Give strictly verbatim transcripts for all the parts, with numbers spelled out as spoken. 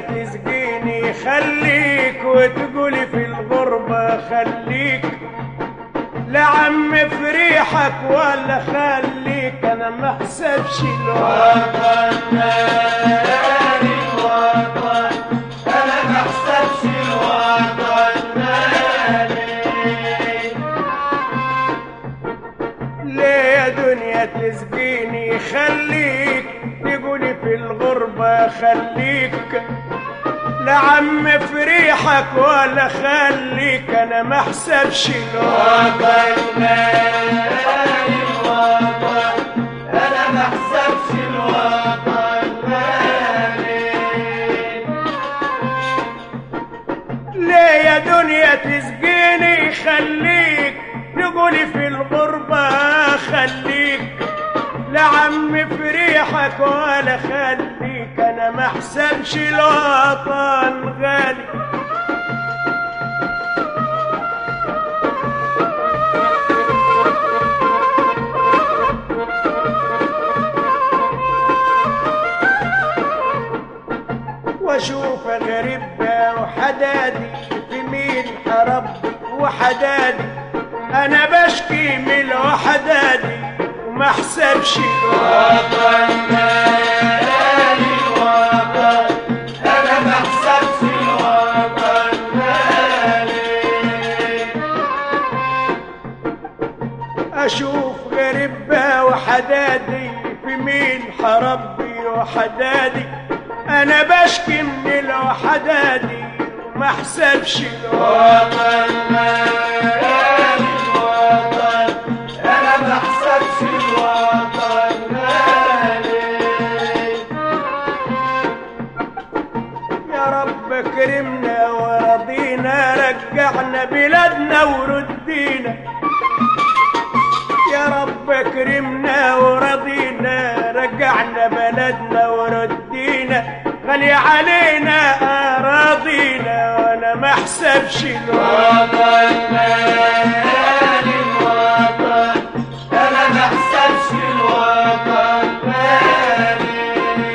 تسقيني خليك، وتقولي في الغربة خليك، لا عم في ريحك ولا خليك، انا ما احسبش الوطن مالي الوطن، انا ما احسبش الوطن مالي. ليه يا دنيا تسقيني خليك، تقولي في الغربة خليك، لا عم في ريحك ولا خليك، انا ما احسبش الوطن مالي الوطن، انا ما احسبش الوطن مالي. ليه يا دنيا تسقيني خليك، تقولي في الغربة خليك، لا عم في ريحك ولا خليك، انا ما احسبش الوطن غالي. واشوف غريبة وحدادي في مين حربك وحدادي، انا بشكي من الوحدادي وما احسبش الوطن مالي الوطن، انا ما احسبش الوطن مالي. اشوف غريبة وحدادي في مين حربي وحدادي، انا بشكي من الوحدادي وما احسبش الوطن مالي الوطن، انا ما احسبش الوطن مالي. يا رب كرمنا ورضينا، رجعنا بلادنا وردينا، يا رب كرمنا ورضينا، رجعنا بلدنا وردينا، غالي علينا أراضينا، وانا ما احسبش الوطن مالي الوطن، انا ما احسبش الوطن مالي.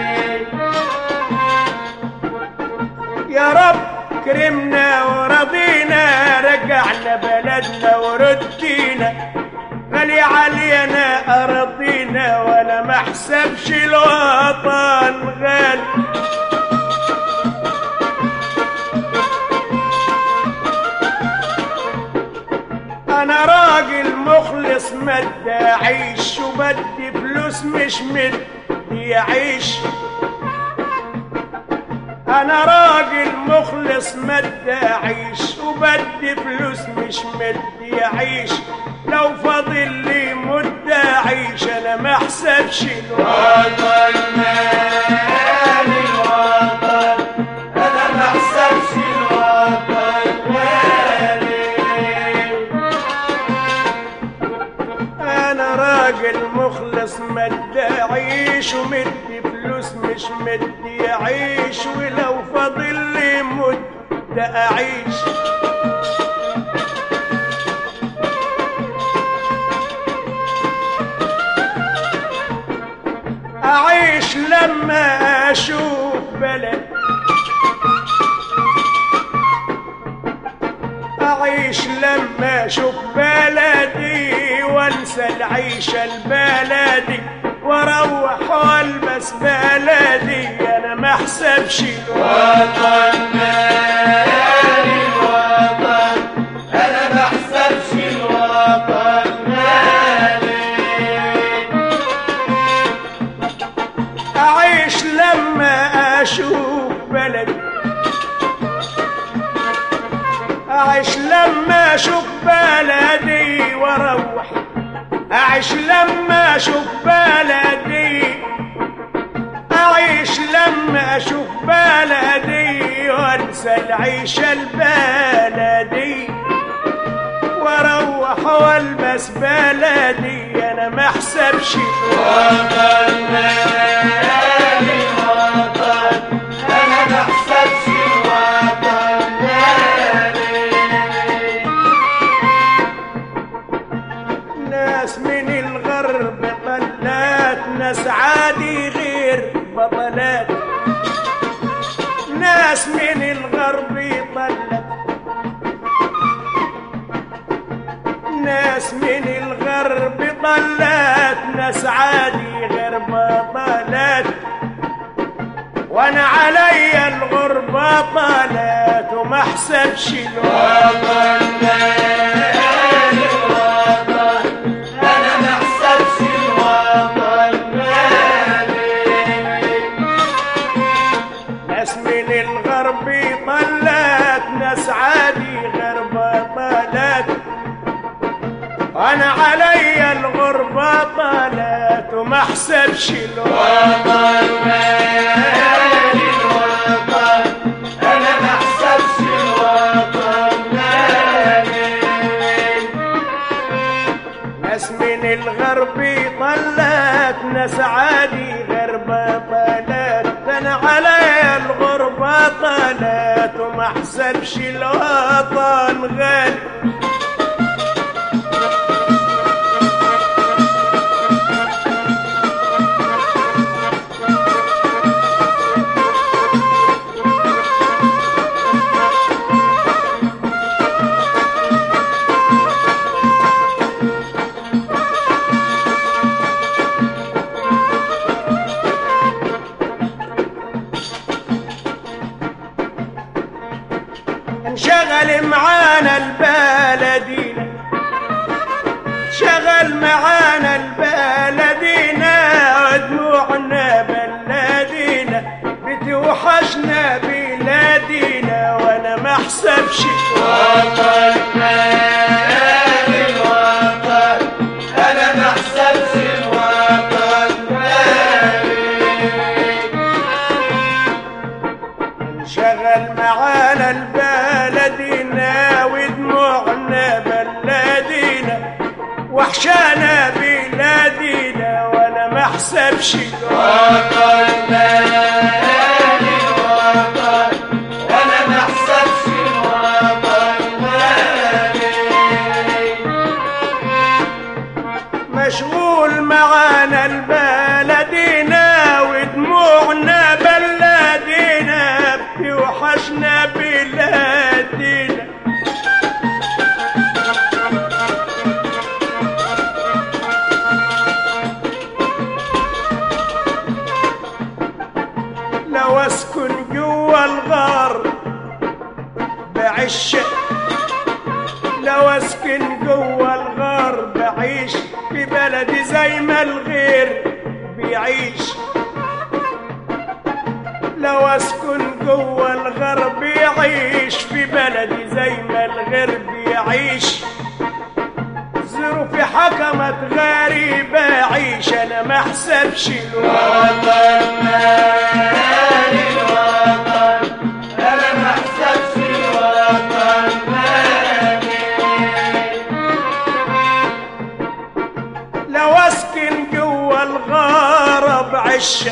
يا رب كرمنا ورضينا، رجعنا بلدنا وردينا، غالي علينا أرضينا، ولا ما احسبش الوطن غالي. أنا راجل مخلص مدي أعيش، وبدي فلوس مش مدي أعيش، أنا راجل مخلص مدي أعيش، وبدي فلوس مش مدي أعيش، لو فاضل لي مدة أعيش، أنا ما احسبش الوطن مالي الوطن، أنا ما احسبش الوطن مالي. أنا راجل مخلص مدي أعيش، ومدي فلوس مش مدي أعيش، ولو فاضل لي مدة أعيش، أعيش لما أشوف بلد، أعيش لما أشوف بلدي، وانسى العيشة البلدي، واروح والبس بلدي، أنا ما احسبش الوطن مالي الوطن، أنا ما احسبش الوطن مالي. أعيش لما أشوف بلدي، أعيش لما أشوف بلدي، واروح أعيش لما أشوف بلدي، أعيش لما أشوف بلدي، وأنسى العيشة البلدي، واروح والبس بلدي، أنا ما احسبش الوطن مالي الوطن، أنا ما احسبش الوطن مالي. ناس من الغرب طلات، ناس عادي غير بطلات، ناس ناس من الغرب طلت ناس من الغرب طلت ناس عادي غير بطلت وانا علي الغربة طلت وما احسبش الوطن انا ما احسبش الوطن ناس من الغرب طلت ناس عادي غير بطلت انا علي الغربة طلت وما احسبش الوطن انا ما احسبش الوطن ناس من الغرب طلت ناس عادي غير بطلت انا علي الغربة طلت وما احسبش الوطن غالي انشغل معانا البلدينا شغل معانا البلدينا ودموعنا بلدينا بتوحشنا بلادينا وانا ما احسبش الوطن الوطن انا ما احسبش الوطن انشغل معانا البلدينا ودموعنا بلدينا وحشانا بلادينا وانا ما احسبش الوطن الوطن وانا ما احسبش الوطن مشغول معانا البلدينا ودموعنا بلدينا بتوحشنا بلادينا لو اسكن جوا الغار بعيش لو اسكن جوا الغار بعيش في بلدي زي ما الغير بيعيش لو اسكن جوا الغرب يعيش في بلدي زي ما الغير بيعيش ظروفي حكمت غريبة عيش انا ما احسبش الوطن الوطن انا ما احسبش الوطن لو اسكن جوا الغرب عشه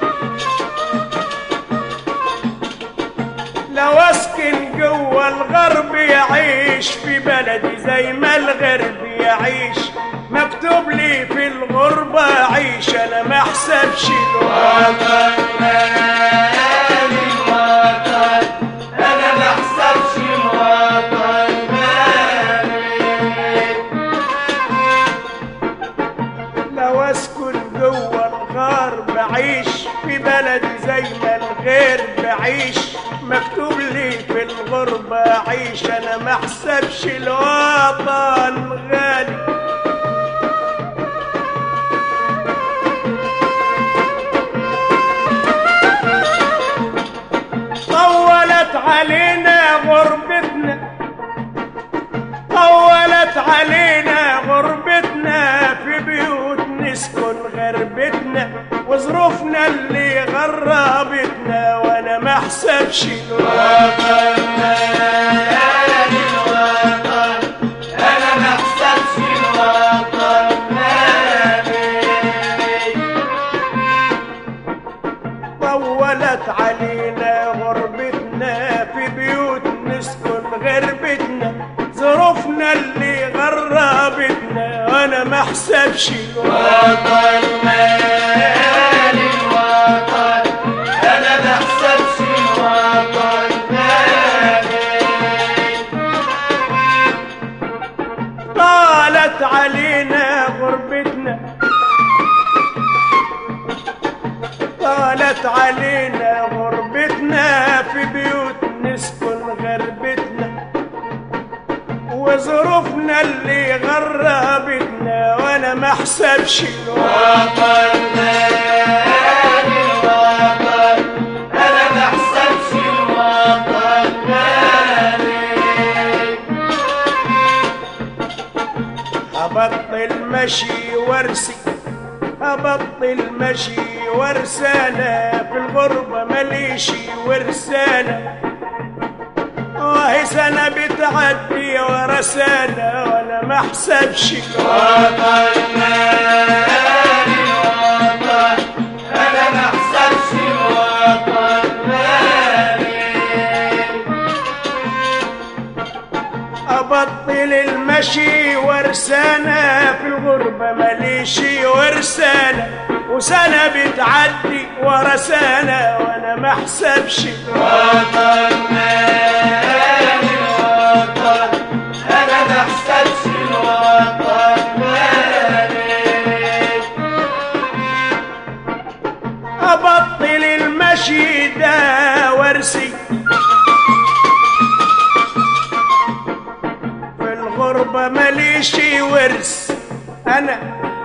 لو اسكن جوا الغرب يعيش في بلدي زي ما الغرب يعيش مكتوب لي في الغربة عيش انا ما احسبش الوطن الوطن انا ما احسبش الوطن لو اسكن جوا الغرب عيش في بلدي زي ما الغير بعيش مكتوب لي في الغربة عيش انا ما احسبش الوطن غالي طولت علينا غربتنا طولت علينا غربتنا في بيوت نسكن غربتنا وظروفنا اللي غربتنا وانا ما احسبش الوطن الوطن انا ما احسبش الوطن طولت علينا غربتنا في بيوت نسكن غربتنا ظروفنا اللي غربتنا وانا ما احسبش الوطن الوطن انا ما احسبش الوطن بلدنا اللي غربتنا وانا ما احسبش الوطن غالي الوطن انا ما احسبش الوطن غالي. هبطل مشي وارسي هبطل مشي ورسانة في الغربة مليشي ورسانة وهي سنة بتعدي ورا سنة وانا ما احسبش الوطن غالي الوطن انا ما احسبش الوطن غالي. ابطل المشي ورسانة في الغربة مليشي ورسانة وسنة بتعدي ورا سنة وانا ما احسبش الوطن غالي الوطن انا ما احسبش الوطن غالي. ابطل المشي ده وارسي في الغربة مليشي ورس انا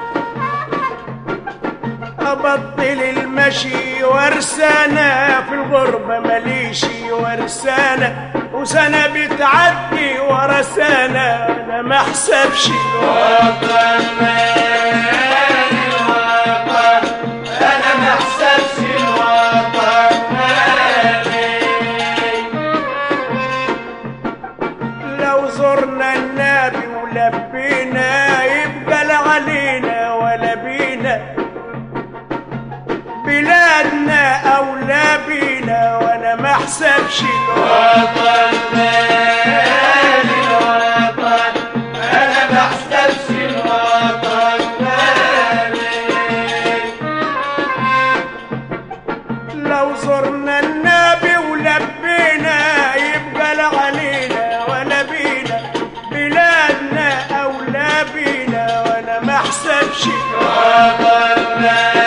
ابطل المشي ورسانة في الغربة مليشي ورسانة وسنة بتعدي ورا سنة انا ما احسبش الوطن غالي الوطن انا ما احسبش الوطن غالي. لو زرنا النبي ولبينا يبقى لا علينا ولا بينا بلادنا أولى بينا وانا ما احسبش الوطن غالي الوطن انا ما احسبش الوطن غالي. لو زرنا النبي ولبينا يبقى لا علينا ولا بينا بلادنا أولى بينا وانا ما احسبش الوطن غالي